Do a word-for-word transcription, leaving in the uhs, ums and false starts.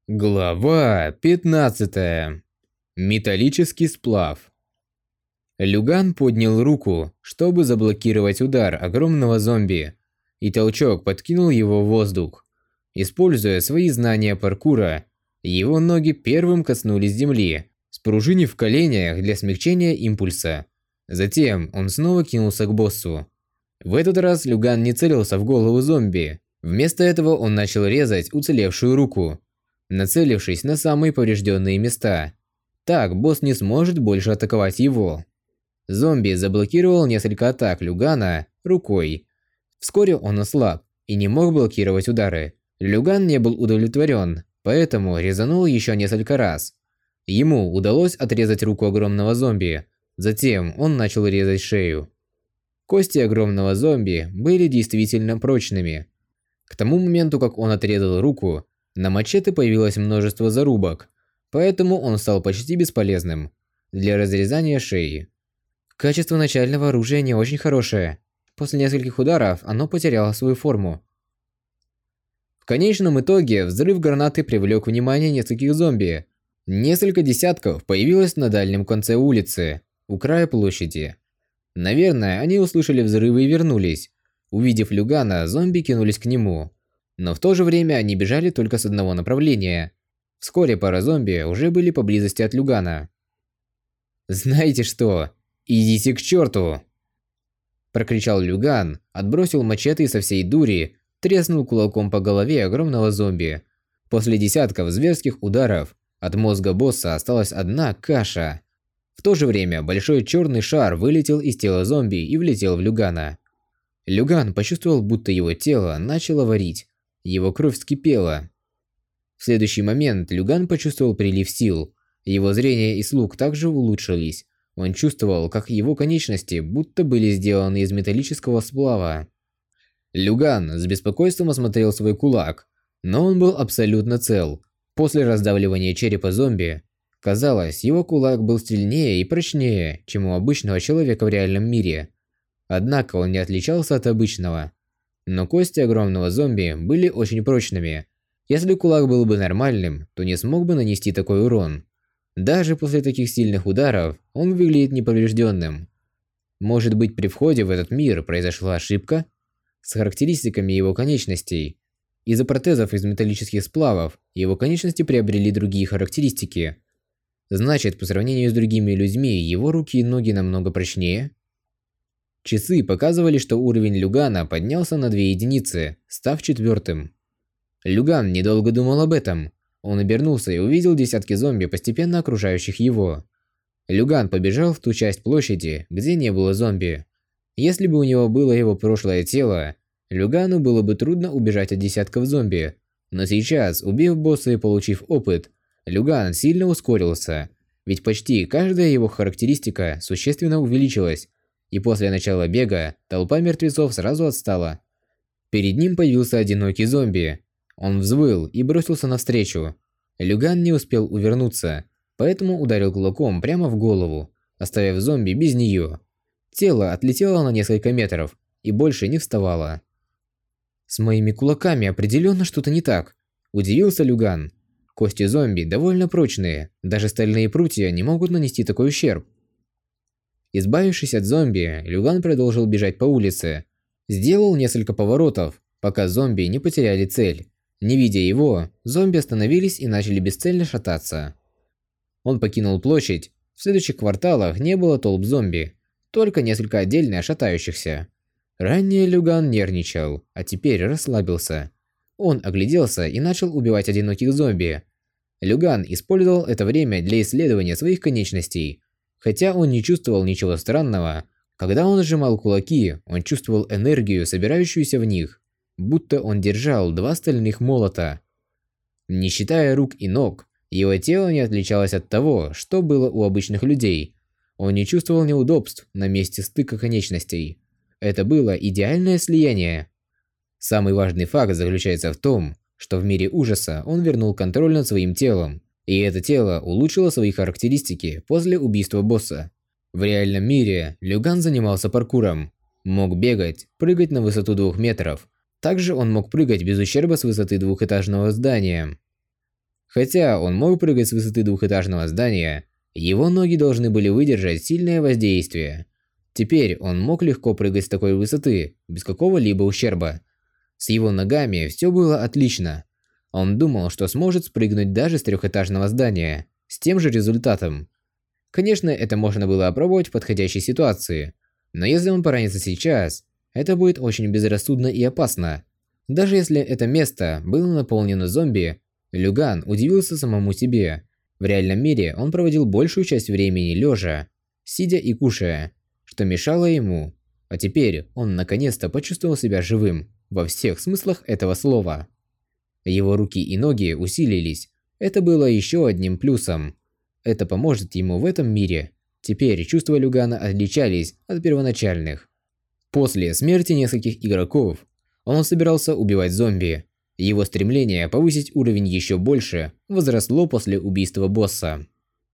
Глава пятнадцатая. Металлический сплав. Люган поднял руку, чтобы заблокировать удар огромного зомби, и толчок подкинул его в воздух. Используя свои знания паркура, его ноги первым коснулись земли, спружинив в коленях для смягчения импульса. Затем он снова кинулся к боссу. В этот раз Люган не целился в голову зомби. Вместо этого он начал резать уцелевшую руку, нацелившись на самые поврежденные места. Так босс не сможет больше атаковать его. Зомби заблокировал несколько атак Люгана рукой. Вскоре он ослаб и не мог блокировать удары. Люган не был удовлетворен, поэтому резанул еще несколько раз. Ему удалось отрезать руку огромного зомби. Затем он начал резать шею. Кости огромного зомби были действительно прочными. К тому моменту, как он отрезал руку, на мачете появилось множество зарубок, поэтому он стал почти бесполезным для разрезания шеи. Качество начального оружия не очень хорошее. После нескольких ударов оно потеряло свою форму. В конечном итоге взрыв гранаты привлек внимание нескольких зомби. Несколько десятков появилось на дальнем конце улицы, у края площади. Наверное, они услышали взрывы и вернулись. Увидев Люгана, зомби кинулись к нему. Но в то же время они бежали только с одного направления. Вскоре пара зомби уже были поблизости от Люгана. «Знаете что? Идите к черту!» Прокричал Люган, отбросил мачете и со всей дури треснул кулаком по голове огромного зомби. После десятков зверских ударов от мозга босса осталась одна каша. В то же время большой черный шар вылетел из тела зомби и влетел в Люгана. Люган почувствовал, будто его тело начало варить. Его кровь вскипела. В следующий момент Люган почувствовал прилив сил. Его зрение и слух также улучшились. Он чувствовал, как его конечности будто были сделаны из металлического сплава. Люган с беспокойством осмотрел свой кулак, но он был абсолютно цел. После раздавливания черепа зомби, казалось, его кулак был сильнее и прочнее, чем у обычного человека в реальном мире. Однако он не отличался от обычного. Но кости огромного зомби были очень прочными. Если кулак был бы нормальным, то не смог бы нанести такой урон. Даже после таких сильных ударов он выглядит неповрежденным. Может быть, при входе в этот мир произошла ошибка с характеристиками его конечностей. Из-за протезов из металлических сплавов его конечности приобрели другие характеристики. Значит, по сравнению с другими людьми, его руки и ноги намного прочнее. Часы показывали, что уровень Люгана поднялся на две единицы, став четвертым. Люган недолго думал об этом. Он обернулся и увидел десятки зомби, постепенно окружающих его. Люган побежал в ту часть площади, где не было зомби. Если бы у него было его прошлое тело, Люгану было бы трудно убежать от десятков зомби. Но сейчас, убив босса и получив опыт, Люган сильно ускорился, ведь почти каждая его характеристика существенно увеличилась. И после начала бега толпа мертвецов сразу отстала. Перед ним появился одинокий зомби. Он взвыл и бросился навстречу. Люган не успел увернуться, поэтому ударил кулаком прямо в голову, оставив зомби без нее. Тело отлетело на несколько метров и больше не вставало. «С моими кулаками определенно что-то не так», – удивился Люган. Кости зомби довольно прочные, даже стальные прутья не могут нанести такой ущерб. Избавившись от зомби, Люган продолжил бежать по улице. Сделал несколько поворотов, пока зомби не потеряли цель. Не видя его, зомби остановились и начали бесцельно шататься. Он покинул площадь. В следующих кварталах не было толп зомби, только несколько отдельно шатающихся. Ранее Люган нервничал, а теперь расслабился. Он огляделся и начал убивать одиноких зомби. Люган использовал это время для исследования своих конечностей. Хотя он не чувствовал ничего странного, когда он сжимал кулаки, он чувствовал энергию, собирающуюся в них, будто он держал два стальных молота. Не считая рук и ног, его тело не отличалось от того, что было у обычных людей. Он не чувствовал неудобств на месте стыка конечностей. Это было идеальное слияние. Самый важный факт заключается в том, что в мире ужаса он вернул контроль над своим телом. И это тело улучшило свои характеристики после убийства босса. В реальном мире Люган занимался паркуром. Мог бегать, прыгать на высоту двух метров, Также он мог прыгать без ущерба с высоты двухэтажного здания. Хотя он мог прыгать с высоты двухэтажного здания, его ноги должны были выдержать сильное воздействие. Теперь он мог легко прыгать с такой высоты, без какого-либо ущерба. С его ногами все было отлично. Он думал, что сможет спрыгнуть даже с трехэтажного здания, с тем же результатом. Конечно, это можно было опробовать в подходящей ситуации, но если он поранится сейчас, это будет очень безрассудно и опасно. Даже если это место было наполнено зомби, Люган удивился самому себе. В реальном мире он проводил большую часть времени лежа, сидя и кушая, что мешало ему. А теперь он наконец-то почувствовал себя живым во всех смыслах этого слова. Его руки и ноги усилились. Это было еще одним плюсом. Это поможет ему в этом мире. Теперь чувства Люгана отличались от первоначальных. После смерти нескольких игроков, он собирался убивать зомби. Его стремление повысить уровень еще больше возросло после убийства босса.